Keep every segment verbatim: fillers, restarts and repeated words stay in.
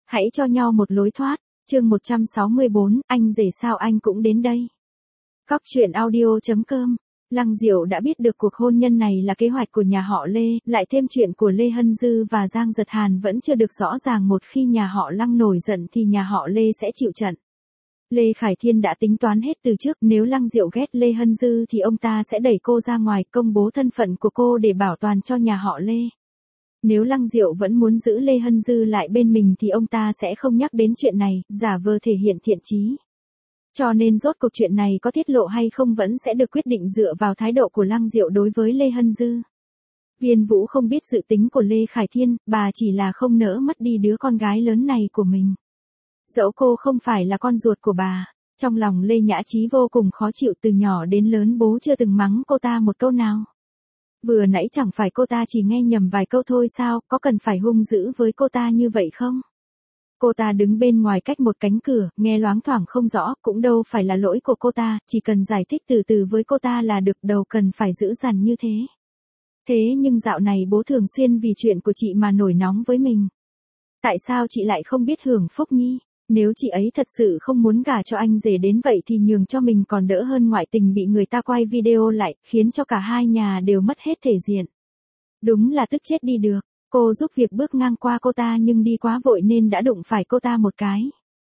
Hãy cho nhau một lối thoát. Chương một trăm sáu mươi bốn, anh rể sao anh cũng đến đây. Cóc truyện audio chấm com. Lăng Diệu đã biết được cuộc hôn nhân này là kế hoạch của nhà họ Lê, lại thêm chuyện của Lê Hân Dư và Giang Giật Hàn vẫn chưa được rõ ràng, một khi nhà họ Lăng nổi giận thì nhà họ Lê sẽ chịu trận. Lê Khải Thiên đã tính toán hết từ trước, nếu Lăng Diệu ghét Lê Hân Dư thì ông ta sẽ đẩy cô ra ngoài, công bố thân phận của cô để bảo toàn cho nhà họ Lê. Nếu Lăng Diệu vẫn muốn giữ Lê Hân Dư lại bên mình thì ông ta sẽ không nhắc đến chuyện này, giả vờ thể hiện thiện chí. Cho nên rốt cuộc chuyện này có tiết lộ hay không vẫn sẽ được quyết định dựa vào thái độ của Lăng Diệu đối với Lê Hân Dư. Viên Vũ không biết dự tính của Lê Khải Thiên, bà chỉ là không nỡ mất đi đứa con gái lớn này của mình. Dẫu cô không phải là con ruột của bà, trong lòng Lê Nhã Chí vô cùng khó chịu, từ nhỏ đến lớn bố chưa từng mắng cô ta một câu nào. Vừa nãy chẳng phải cô ta chỉ nghe nhầm vài câu thôi sao, có cần phải hung dữ với cô ta như vậy không? Cô ta đứng bên ngoài cách một cánh cửa, nghe loáng thoảng không rõ, cũng đâu phải là lỗi của cô ta, chỉ cần giải thích từ từ với cô ta là được, đâu cần phải dữ dằn như thế. Thế nhưng dạo này bố thường xuyên vì chuyện của chị mà nổi nóng với mình. Tại sao chị lại không biết hưởng phúc nhi? Nếu chị ấy thật sự không muốn gả cho anh rể đến vậy thì nhường cho mình còn đỡ hơn ngoại tình bị người ta quay video lại, khiến cho cả hai nhà đều mất hết thể diện. Đúng là tức chết đi được. Cô giúp việc bước ngang qua cô ta nhưng đi quá vội nên đã đụng phải cô ta một cái.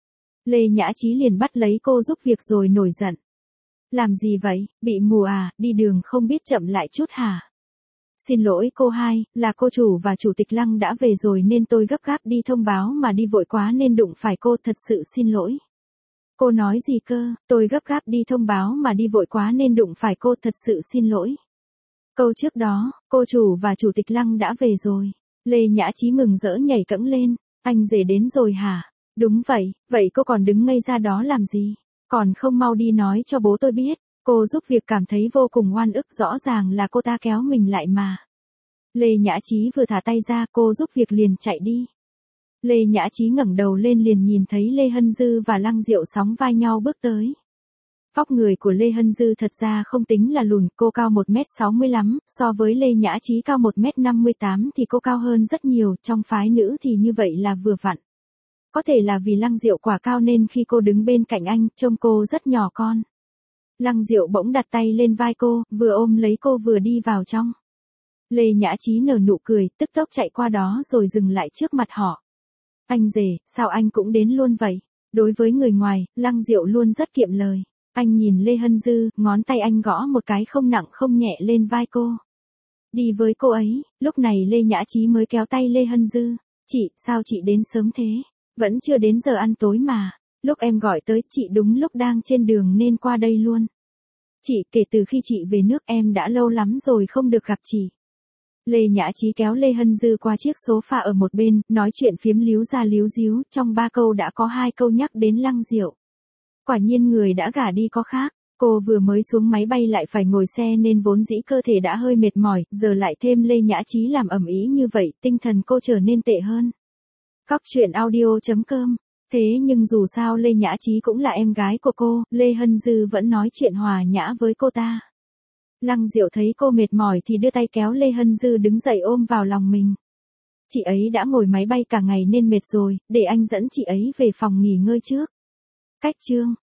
Lê Nhã Chí liền bắt lấy cô giúp việc rồi nổi giận. Làm gì vậy, bị mù à, đi đường không biết chậm lại chút hả? Xin lỗi cô hai, là cô chủ và chủ tịch Lăng đã về rồi nên tôi gấp gáp đi thông báo mà đi vội quá nên đụng phải cô, thật sự xin lỗi. Cô nói gì cơ, tôi gấp gáp đi thông báo mà đi vội quá nên đụng phải cô, thật sự xin lỗi. Câu trước đó, cô chủ và chủ tịch Lăng đã về rồi. Lê Nhã Chí mừng rỡ nhảy cẫng lên, anh rể đến rồi hả? Đúng vậy, vậy cô còn đứng ngây ra đó làm gì? Còn không mau đi nói cho bố tôi biết. Cô giúp việc cảm thấy vô cùng oan ức, rõ ràng là cô ta kéo mình lại mà. Lê Nhã Chí vừa thả tay ra, cô giúp việc liền chạy đi. Lê Nhã Chí ngẩng đầu lên liền nhìn thấy Lê Hân Dư và Lăng Diệu sóng vai nhau bước tới. Vóc người của Lê Hân Dư thật ra không tính là lùn, cô cao một mét sáu mươi lắm, so với Lê Nhã Chí cao một mét năm mươi tám thì cô cao hơn rất nhiều, trong phái nữ thì như vậy là vừa vặn. Có thể là vì Lăng Diệu quả cao nên khi cô đứng bên cạnh anh, trông cô rất nhỏ con. Lăng Diệu bỗng đặt tay lên vai cô, vừa ôm lấy cô vừa đi vào trong. Lê Nhã Chí nở nụ cười, tức tốc chạy qua đó rồi dừng lại trước mặt họ. Anh rể, sao anh cũng đến luôn vậy? Đối với người ngoài, Lăng Diệu luôn rất kiệm lời. Anh nhìn Lê Hân Dư, ngón tay anh gõ một cái không nặng không nhẹ lên vai cô. Đi với cô ấy, lúc này Lê Nhã Chí mới kéo tay Lê Hân Dư. Chị, sao chị đến sớm thế? Vẫn chưa đến giờ ăn tối mà. Lúc em gọi tới, chị đúng lúc đang trên đường nên qua đây luôn. Chị, kể từ khi chị về nước em đã lâu lắm rồi không được gặp chị. Lê Nhã Chí kéo Lê Hân Dư qua chiếc sofa ở một bên, nói chuyện phiếm líu ra líu díu, trong ba câu đã có hai câu nhắc đến Lăng Diệu. Quả nhiên người đã gả đi có khác, cô vừa mới xuống máy bay lại phải ngồi xe nên vốn dĩ cơ thể đã hơi mệt mỏi, giờ lại thêm Lê Nhã Chí làm ầm ĩ như vậy, tinh thần cô trở nên tệ hơn. Cóc truyện audio chấm com. Thế nhưng dù sao Lê Nhã Chí cũng là em gái của cô, Lê Hân Dư vẫn nói chuyện hòa nhã với cô ta. Lăng Diệu thấy cô mệt mỏi thì đưa tay kéo Lê Hân Dư đứng dậy ôm vào lòng mình. Chị ấy đã ngồi máy bay cả ngày nên mệt rồi, để anh dẫn chị ấy về phòng nghỉ ngơi trước. Cách chương